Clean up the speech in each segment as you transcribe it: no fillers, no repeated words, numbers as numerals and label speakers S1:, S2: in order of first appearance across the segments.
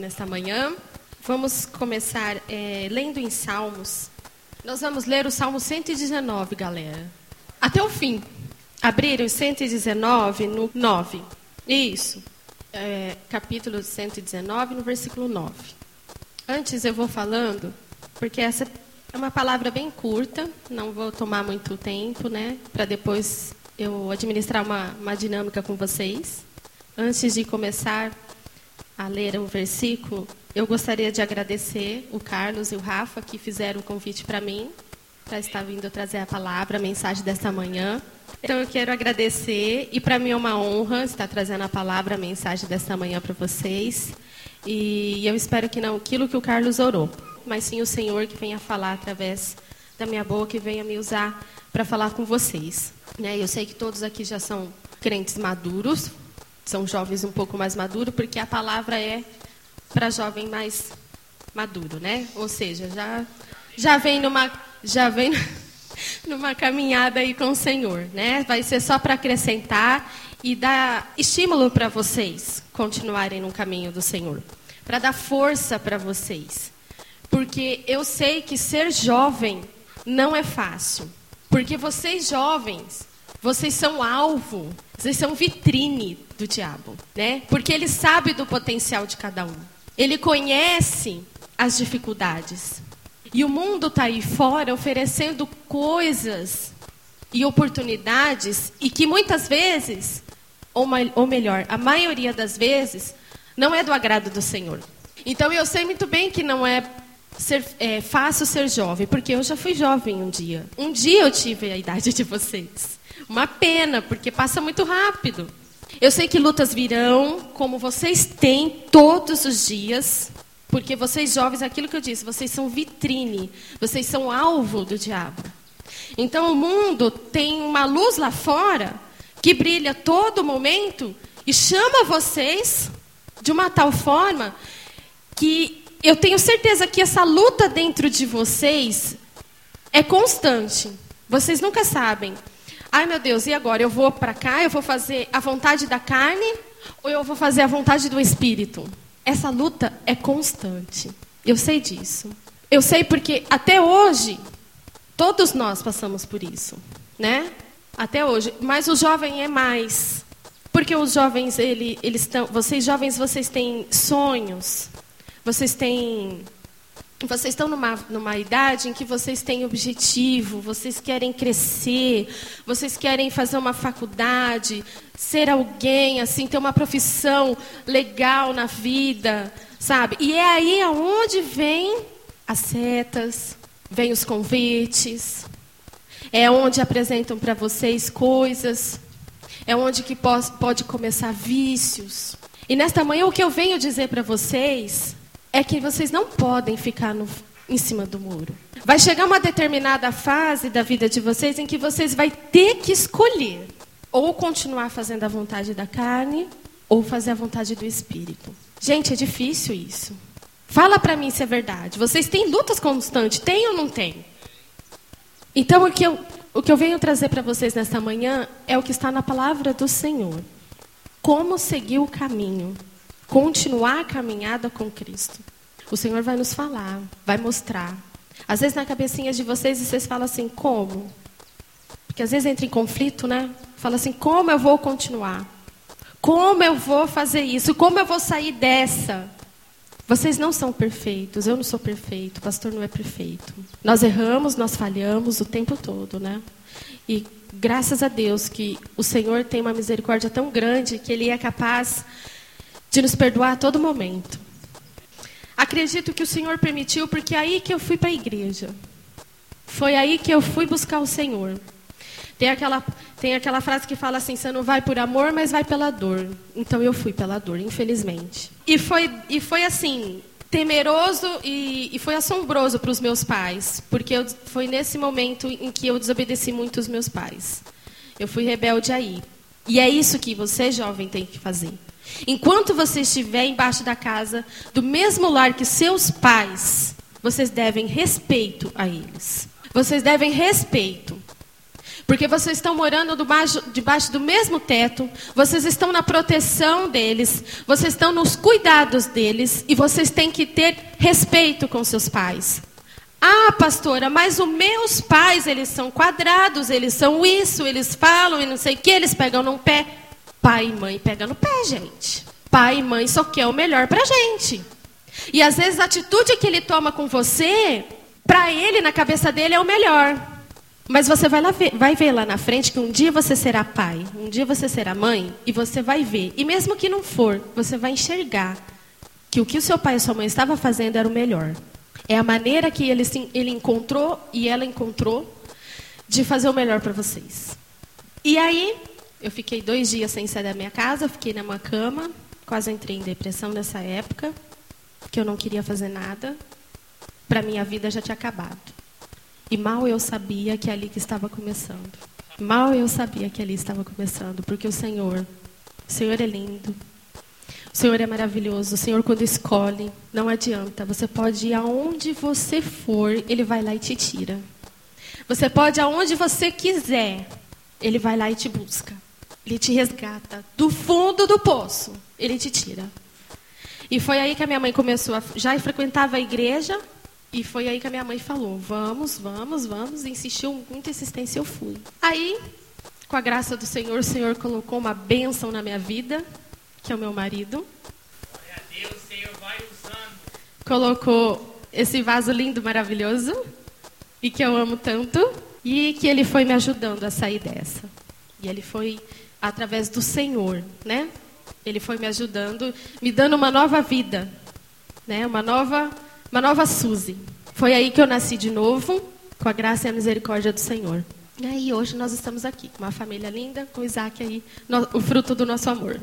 S1: nesta manhã. Vamos começar lendo em Salmos. Nós vamos ler o Salmo 119, galera. Até o fim. Abriram o 119 no 9. Isso. Capítulo 119, no versículo 9. Antes eu vou falando, porque essa é uma palavra bem curta, não vou tomar muito tempo, né? Para depois eu administrar uma dinâmica com vocês. Antes de começar a ler o versículo, eu gostaria de agradecer o Carlos e o Rafa que fizeram o convite para mim, para estar vindo trazer a palavra, a mensagem desta manhã. Então eu quero agradecer, e para mim é uma honra estar trazendo a palavra, a mensagem desta manhã para vocês. E eu espero que não aquilo que o Carlos orou, mas sim o Senhor que venha falar através da minha boca e venha me usar para falar com vocês. Eu sei que todos aqui já são crentes maduros, são jovens um pouco mais maduros, porque a palavra é para jovem mais maduro, né? Ou seja, já vem numa caminhada aí com o Senhor, né? Vai ser só para acrescentar e dar estímulo para vocês continuarem no caminho do Senhor, para dar força para vocês. Porque eu sei que ser jovem não é fácil. Porque vocês jovens, vocês são alvo, vocês são vitrine do diabo, né? Porque ele sabe do potencial de cada um. Ele conhece as dificuldades. E o mundo está aí fora oferecendo coisas e oportunidades e que muitas vezes, ou melhor, a maioria das vezes, não é do agrado do Senhor. Então eu sei muito bem que não é fácil ser jovem, porque eu já fui jovem um dia. Um dia eu tive a idade de vocês. Uma pena, porque passa muito rápido. Eu sei que lutas virão, como vocês têm todos os dias, porque vocês jovens, aquilo que eu disse, vocês são vitrine, vocês são alvo do diabo. Então o mundo tem uma luz lá fora que brilha todo momento e chama vocês de uma tal forma que eu tenho certeza que essa luta dentro de vocês é constante. Vocês nunca sabem. Ai, meu Deus, e agora? Eu vou para cá, eu vou fazer a vontade da carne ou eu vou fazer a vontade do Espírito? Essa luta é constante. Eu sei disso. Eu sei porque até hoje, todos nós passamos por isso, né? Até hoje. Mas o jovem é mais. Porque os jovens, eles estão... Vocês jovens, vocês têm sonhos. Vocês estão numa idade em que vocês têm objetivo, vocês querem crescer, vocês querem fazer uma faculdade, ser alguém, assim, ter uma profissão legal na vida, sabe? E é aí aonde vem as setas, vem os convites, é onde apresentam para vocês coisas, é onde que pode começar vícios. E nesta manhã o que eu venho dizer para vocês é que vocês não podem ficar em cima do muro. Vai chegar uma determinada fase da vida de vocês em que vocês vão ter que escolher ou continuar fazendo a vontade da carne ou fazer a vontade do Espírito. Gente, é difícil isso. Fala para mim se é verdade. Vocês têm lutas constantes, tem ou não tem? Então, o que eu venho trazer para vocês nesta manhã é o que está na palavra do Senhor. Como seguir o caminho. Continuar a caminhada com Cristo. O Senhor vai nos falar, vai mostrar. Às vezes na cabecinha de vocês falam assim, como? Porque às vezes entra em conflito, né? Fala assim, como eu vou continuar? Como eu vou fazer isso? Como eu vou sair dessa? Vocês não são perfeitos, eu não sou perfeito, o pastor não é perfeito. Nós erramos, nós falhamos o tempo todo, né? E graças a Deus que o Senhor tem uma misericórdia tão grande que Ele é capaz de nos perdoar a todo momento. Acredito que o Senhor permitiu, porque é aí que eu fui para a igreja. Foi aí que eu fui buscar o Senhor. Tem aquela frase que fala assim, você não vai por amor, mas vai pela dor. Então eu fui pela dor, infelizmente. E foi assim, temeroso e foi assombroso para os meus pais, porque foi nesse momento em que eu desobedeci muito os meus pais. Eu fui rebelde aí. E é isso que você, jovem, tem que fazer. Enquanto você estiver embaixo da casa, do mesmo lar que seus pais, vocês devem respeito a eles. Vocês devem respeito. Porque vocês estão morando debaixo do mesmo teto, vocês estão na proteção deles, vocês estão nos cuidados deles, e vocês têm que ter respeito com seus pais. Ah, pastora, mas os meus pais, eles são quadrados, eles são isso, eles falam e não sei o que, eles pegam no pé. Pai e mãe pegam no pé, gente. Pai e mãe só quer o melhor pra gente. E às vezes a atitude que ele toma com você, pra ele, na cabeça dele, é o melhor. Mas você vai ver lá na frente que um dia você será pai, um dia você será mãe, e você vai ver. E mesmo que não for, você vai enxergar que o seu pai e sua mãe estavam fazendo era o melhor. É a maneira que ele encontrou e ela encontrou de fazer o melhor para vocês. E aí, eu fiquei 2 dias sem sair da minha casa, fiquei numa cama, quase entrei em depressão nessa época, que eu não queria fazer nada, para minha vida já tinha acabado. E mal eu sabia que ali que estava começando. Mal eu sabia que ali estava começando, porque o Senhor é lindo. O Senhor é maravilhoso. O Senhor, quando escolhe, não adianta. Você pode ir aonde você for, Ele vai lá e te tira. Você pode ir aonde você quiser, Ele vai lá e te busca. Ele te resgata. Do fundo do poço, Ele te tira. E foi aí que a minha mãe começou já frequentava a igreja. E foi aí que a minha mãe falou, vamos. Insistiu, muita insistência, eu fui. Aí, com a graça do Senhor, o Senhor colocou uma bênção na minha vida, que é o meu marido.
S2: Glória a Deus, o Senhor vai usando.
S1: Colocou esse vaso lindo, maravilhoso, e que eu amo tanto, e que ele foi me ajudando a sair dessa. E ele foi através do Senhor, né? Ele foi me ajudando, me dando uma nova vida, né? Uma nova Suzy. Foi aí que eu nasci de novo, com a graça e a misericórdia do Senhor. E aí hoje nós estamos aqui, com uma família linda, com o Isaac aí, o fruto do nosso amor.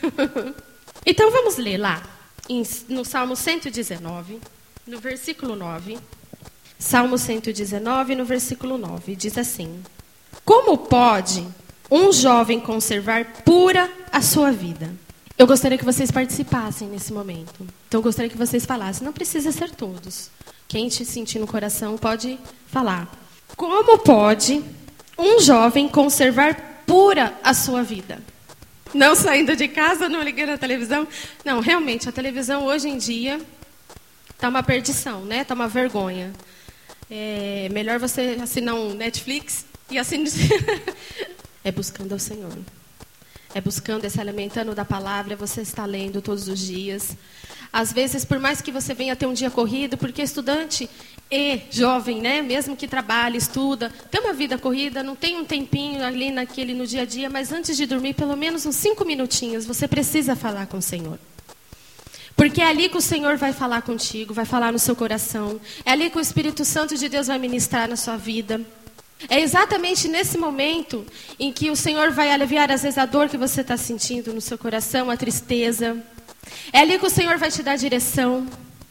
S1: Então vamos ler lá, no Salmo 119, no versículo 9. Salmo 119, no versículo 9, diz assim: Como pode um jovem conservar pura a sua vida? Eu gostaria que vocês participassem nesse momento. Então, eu gostaria que vocês falassem. Não precisa ser todos. Quem te sentir no coração pode falar. Como pode um jovem conservar pura a sua vida? Não saindo de casa, não ligando a televisão. Não, realmente, a televisão hoje em dia está uma perdição, né? Está uma vergonha. É melhor você assinar um Netflix e assinar... É buscando ao Senhor. É buscando, é se alimentando da palavra, você está lendo todos os dias. Às vezes, por mais que você venha ter um dia corrido, porque estudante e jovem, né, mesmo que trabalhe, estuda, tem uma vida corrida, não tem um tempinho ali no dia a dia, mas antes de dormir, pelo menos uns 5 minutinhos, você precisa falar com o Senhor. Porque é ali que o Senhor vai falar contigo, vai falar no seu coração. É ali que o Espírito Santo de Deus vai ministrar na sua vida. É exatamente nesse momento em que o Senhor vai aliviar, às vezes, a dor que você está sentindo no seu coração, a tristeza. É ali que o Senhor vai te dar direção.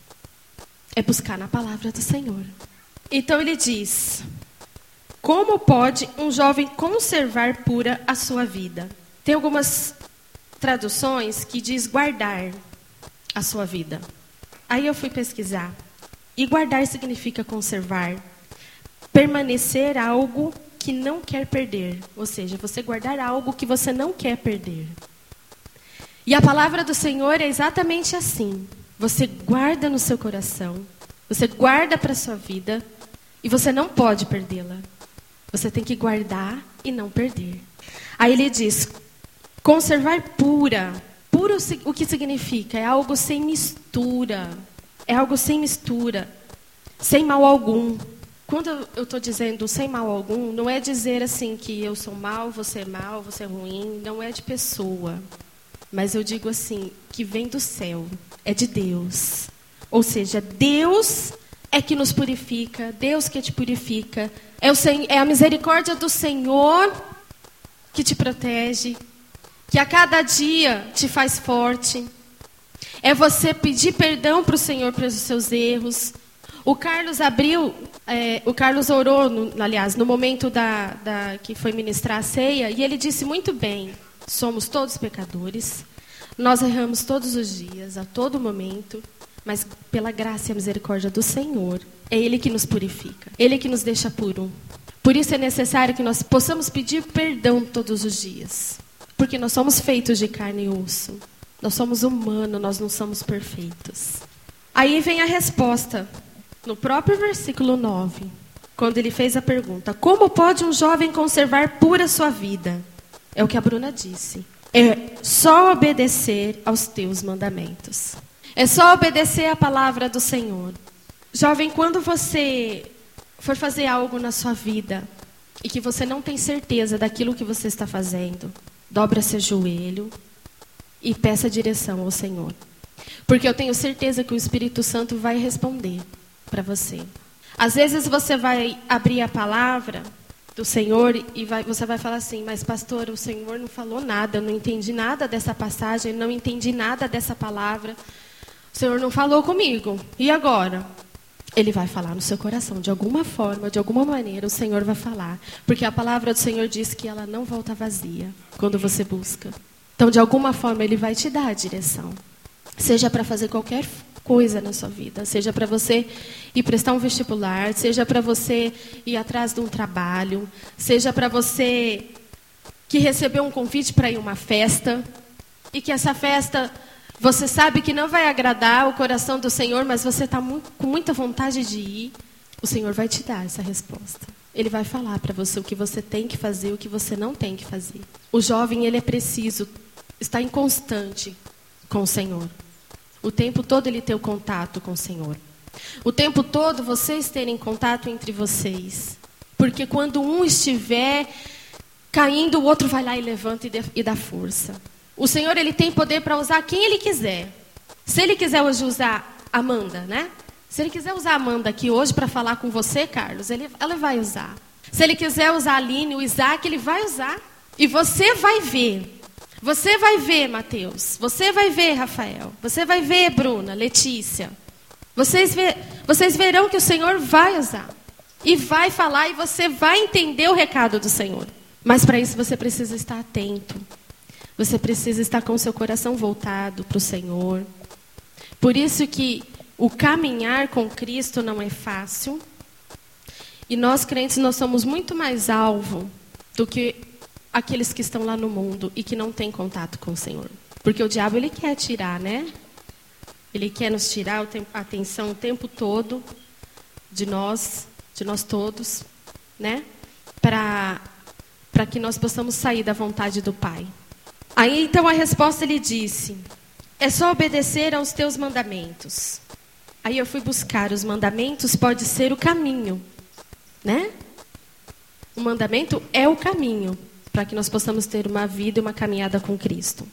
S1: É buscar na palavra do Senhor. Então ele diz: como pode um jovem conservar pura a sua vida? Tem algumas traduções que diz guardar a sua vida. Aí eu fui pesquisar. E guardar significa conservar. Permanecer algo que não quer perder. Ou seja, você guardar algo que você não quer perder. E a palavra do Senhor é exatamente assim. Você guarda no seu coração. Você guarda para a sua vida. E você não pode perdê-la. Você tem que guardar e não perder. Aí ele diz, conservar pura. Puro o que significa? É algo sem mistura. É algo sem mistura. Sem mal algum. Quando eu estou dizendo sem mal algum, não é dizer assim que eu sou mal, você é ruim, não é de pessoa. Mas eu digo assim, que vem do céu, é de Deus. Ou seja, Deus é que nos purifica, Deus que te purifica. É a misericórdia do Senhor que te protege, que a cada dia te faz forte. É você pedir perdão para o Senhor pelos seus erros. O Carlos orou, no momento que foi ministrar a ceia, e ele disse muito bem, somos todos pecadores, nós erramos todos os dias, a todo momento, mas pela graça e a misericórdia do Senhor, é Ele que nos purifica, Ele que nos deixa puro. Por isso é necessário que nós possamos pedir perdão todos os dias. Porque nós somos feitos de carne e osso. Nós somos humanos, nós não somos perfeitos. Aí vem a resposta, no próprio versículo 9, quando ele fez a pergunta: como pode um jovem conservar pura sua vida? É o que a Bruna disse. É só obedecer aos teus mandamentos. É só obedecer a palavra do Senhor. Jovem, quando você for fazer algo na sua vida e que você não tem certeza daquilo que você está fazendo, dobra seu joelho e peça direção ao Senhor. Porque eu tenho certeza que o Espírito Santo vai responder para você. Às vezes você vai abrir a palavra do Senhor e você vai falar assim: mas pastor, o Senhor não falou nada, eu não entendi nada dessa passagem, não entendi nada dessa palavra. O Senhor não falou comigo. E agora? Ele vai falar no seu coração, de alguma forma, de alguma maneira, o Senhor vai falar. Porque a palavra do Senhor diz que ela não volta vazia quando você busca. Então, de alguma forma, Ele vai te dar a direção. Seja para fazer qualquer coisa na sua vida. Seja para você ir prestar um vestibular. Seja para você ir atrás de um trabalho. Seja para você que recebeu um convite para ir a uma festa. E que essa festa, você sabe que não vai agradar o coração do Senhor, mas você está com muita vontade de ir. O Senhor vai te dar essa resposta. Ele vai falar para você o que você tem que fazer e o que você não tem que fazer. O jovem, ele é preciso estar em constante com o Senhor. O tempo todo ele ter o contato com o Senhor. O tempo todo vocês terem contato entre vocês. Porque quando um estiver caindo, o outro vai lá e levanta e dá força. O Senhor, ele tem poder para usar quem ele quiser. Se ele quiser hoje usar Amanda, né? Se ele quiser usar a Amanda aqui hoje para falar com você, Carlos, ela vai usar. Se ele quiser usar a Aline, o Isaac, ele vai usar. E você vai ver. Você vai ver, Mateus. Você vai ver, Rafael. Você vai ver, Bruna, Letícia. Vocês verão que o Senhor vai usar. E vai falar e você vai entender o recado do Senhor. Mas para isso você precisa estar atento. Você precisa estar com o seu coração voltado para o Senhor. Por isso que o caminhar com Cristo não é fácil. E nós, crentes, nós somos muito mais alvo do que aqueles que estão lá no mundo e que não têm contato com o Senhor. Porque o diabo, ele quer tirar, né? Ele quer nos tirar a atenção o tempo todo de nós todos, né? Para que nós possamos sair da vontade do Pai. Aí, então, a resposta, ele disse: é só obedecer aos teus mandamentos. Aí eu fui buscar os mandamentos, pode ser o caminho, né? O mandamento é o caminho para que nós possamos ter uma vida e uma caminhada com Cristo.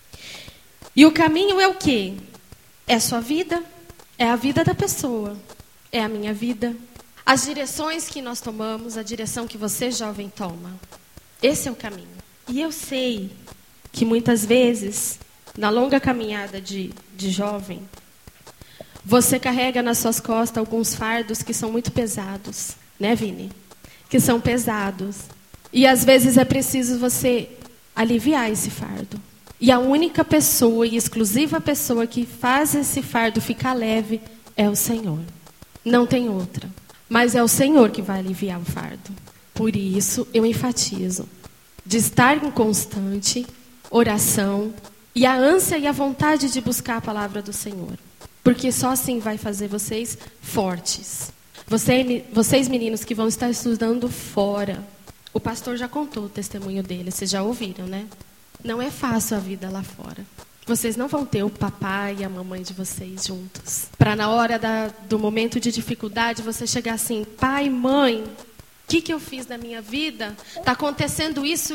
S1: E o caminho é o quê? É a sua vida, é a vida da pessoa, é a minha vida. As direções que nós tomamos, a direção que você, jovem, toma. Esse é o caminho. E eu sei que muitas vezes, na longa caminhada de jovem, você carrega nas suas costas alguns fardos que são muito pesados, né, Vini? Que são pesados. E às vezes é preciso você aliviar esse fardo. E a única pessoa e exclusiva pessoa que faz esse fardo ficar leve é o Senhor. Não tem outra. Mas é o Senhor que vai aliviar o fardo. Por isso, eu enfatizo de estar em constante oração e a ânsia e a vontade de buscar a palavra do Senhor. Porque só assim vai fazer vocês fortes. Vocês meninos que vão estar estudando fora. O pastor já contou o testemunho dele, vocês já ouviram, né? Não é fácil a vida lá fora. Vocês não vão ter o papai e a mamãe de vocês juntos. Para na hora do momento de dificuldade, você chegar assim: pai, mãe, o que eu fiz na minha vida? Está acontecendo isso.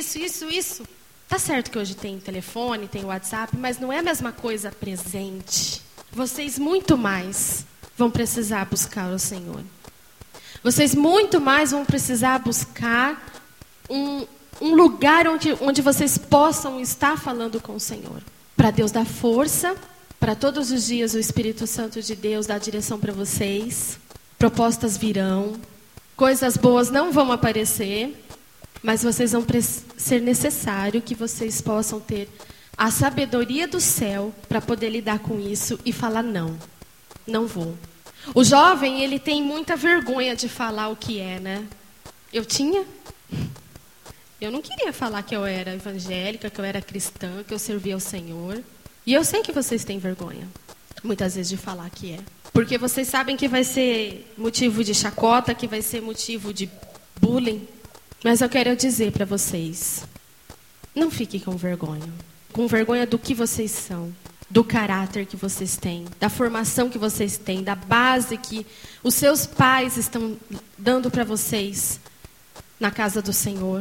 S1: Tá certo que hoje tem telefone, tem WhatsApp, mas não é a mesma coisa presente. Vocês muito mais vão precisar buscar o Senhor. Vocês muito mais vão precisar buscar um lugar onde vocês possam estar falando com o Senhor. Para Deus dar força, para todos os dias o Espírito Santo de Deus dar direção para vocês. Propostas virão, coisas boas não vão aparecer, mas vocês vão ser necessário que vocês possam ter a sabedoria do céu para poder lidar com isso e falar não vou. O jovem, ele tem muita vergonha de falar o que é, né? Eu tinha. Eu não queria falar que eu era evangélica, que eu era cristã, que eu servia ao Senhor. E eu sei que vocês têm vergonha, muitas vezes, de falar que é. Porque vocês sabem que vai ser motivo de chacota, que vai ser motivo de bullying. Mas eu quero dizer para vocês, não fiquem com vergonha. Com vergonha do que vocês são, do caráter que vocês têm, da formação que vocês têm, da base que os seus pais estão dando para vocês na casa do Senhor.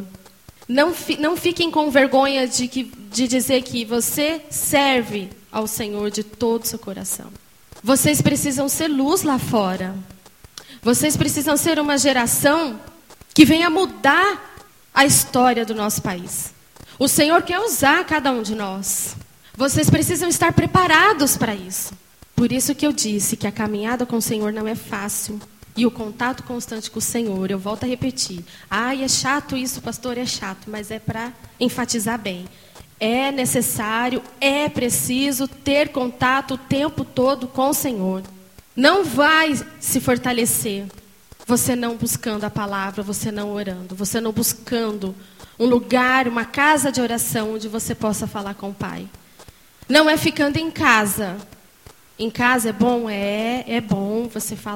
S1: Não fiquem com vergonha de dizer que você serve ao Senhor de todo o seu coração. Vocês precisam ser luz lá fora. Vocês precisam ser uma geração que venha mudar a história do nosso país. O Senhor quer usar cada um de nós. Vocês precisam estar preparados para isso. Por isso que eu disse que a caminhada com o Senhor não é fácil. E o contato constante com o Senhor, eu volto a repetir. Ai, é chato isso, pastor, é chato. Mas é para enfatizar bem. É necessário, é preciso ter contato o tempo todo com o Senhor. Não vai se fortalecer você não buscando a palavra, você não orando, você não buscando um lugar, uma casa de oração onde você possa falar com o Pai. Não é ficando em casa. Em casa é bom? É bom,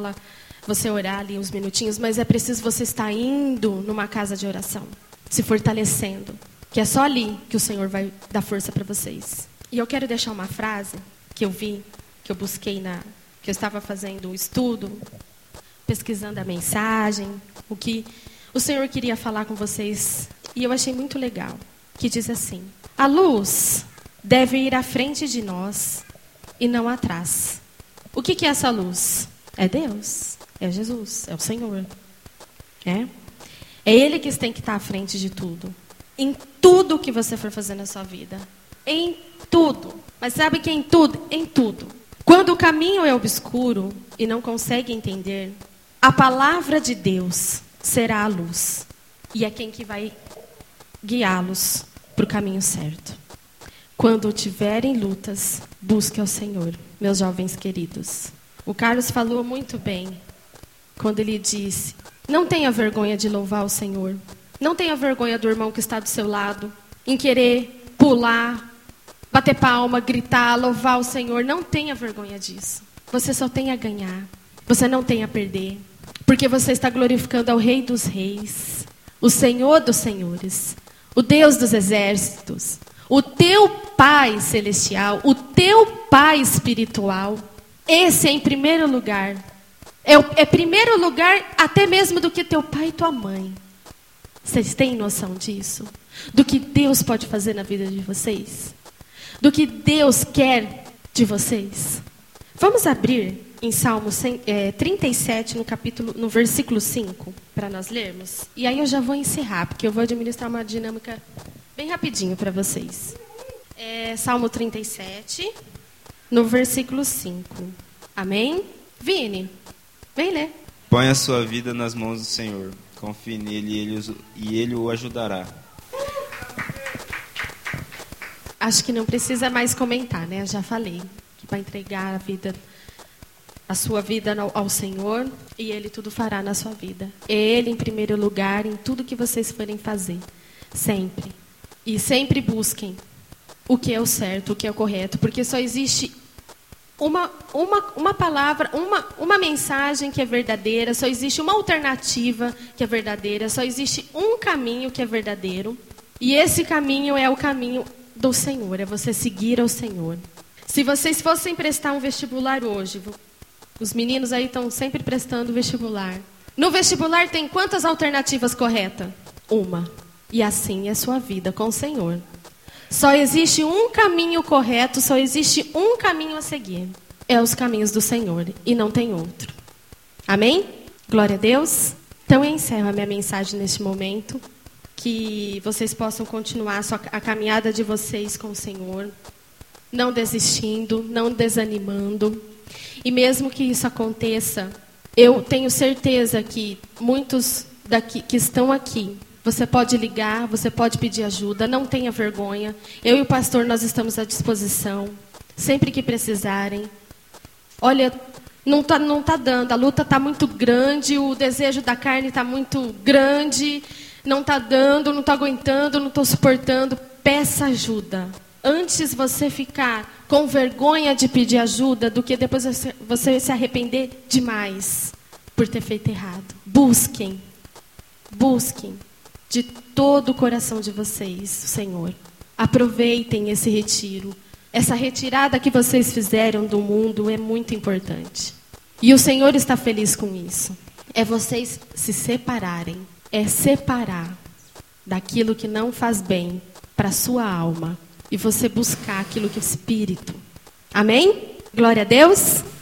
S1: você orar ali uns minutinhos, mas é preciso você estar indo numa casa de oração, se fortalecendo. Que é só ali que o Senhor vai dar força para vocês. E eu quero deixar uma frase que eu vi, que eu busquei que eu estava fazendo um estudo, pesquisando a mensagem, o que o Senhor queria falar com vocês. E eu achei muito legal, que diz assim: a luz deve ir à frente de nós e não atrás. O que é essa luz? É Deus, é Jesus, é o Senhor. É Ele que tem que estar à frente de tudo. Em tudo que você for fazer na sua vida. Em tudo. Mas sabe que em tudo? Em tudo. Quando o caminho é obscuro e não consegue entender, a palavra de Deus será a luz. E é quem que vai guiá-los para o caminho certo. Quando tiverem lutas, busque ao Senhor, meus jovens queridos. O Carlos falou muito bem quando ele disse: não tenha vergonha de louvar o Senhor. Não tenha vergonha do irmão que está do seu lado, em querer pular, bater palma, gritar, louvar o Senhor. Não tenha vergonha disso. Você só tem a ganhar. Você não tem a perder. Porque você está glorificando ao Rei dos Reis, o Senhor dos Senhores, o Deus dos exércitos, o teu Pai celestial, o teu Pai espiritual. Esse é em primeiro lugar. É primeiro lugar até mesmo do que teu pai e tua mãe. Vocês têm noção disso? Do que Deus pode fazer na vida de vocês? Do que Deus quer de vocês? Vamos abrir em Salmo 37, no versículo 5, para nós lermos. E aí eu já vou encerrar, porque eu vou administrar uma dinâmica bem rapidinho para vocês. Salmo 37, no versículo 5. Amém? Vini, vem ler.
S3: Põe a sua vida nas mãos do Senhor. Confie nele e ele o ajudará.
S1: Acho que não precisa mais comentar, né? Eu já falei que vai entregar a sua vida ao Senhor e Ele tudo fará na sua vida. Ele em primeiro lugar em tudo que vocês forem fazer. Sempre. E sempre busquem o que é o certo, o que é o correto. Porque só existe uma palavra, uma mensagem que é verdadeira, só existe uma alternativa que é verdadeira, só existe um caminho que é verdadeiro. E esse caminho é o caminho do Senhor, é você seguir ao Senhor. Se vocês fossem prestar um vestibular hoje, os meninos aí estão sempre prestando vestibular. No vestibular tem quantas alternativas corretas? Uma. E assim é a sua vida com o Senhor. Só existe um caminho correto, só existe um caminho a seguir. É os caminhos do Senhor e não tem outro. Amém? Glória a Deus. Então eu encerro a minha mensagem neste momento. Que vocês possam continuar a caminhada de vocês com o Senhor. Não desistindo, não desanimando. E mesmo que isso aconteça, eu tenho certeza que muitos daqui que estão aqui, você pode ligar, você pode pedir ajuda, não tenha vergonha. Eu e o pastor, nós estamos à disposição, sempre que precisarem. Olha, Não tá dando, a luta está muito grande, o desejo da carne está muito grande, não está dando, não estou aguentando, não estou suportando. Peça ajuda. Antes você ficar com vergonha de pedir ajuda do que depois você se arrepender demais por ter feito errado. Busquem de todo o coração de vocês, o Senhor. Aproveitem esse retiro. Essa retirada que vocês fizeram do mundo é muito importante. E o Senhor está feliz com isso. É vocês se separarem. É separar daquilo que não faz bem para a sua alma. E você buscar aquilo que é espírito. Amém? Glória a Deus.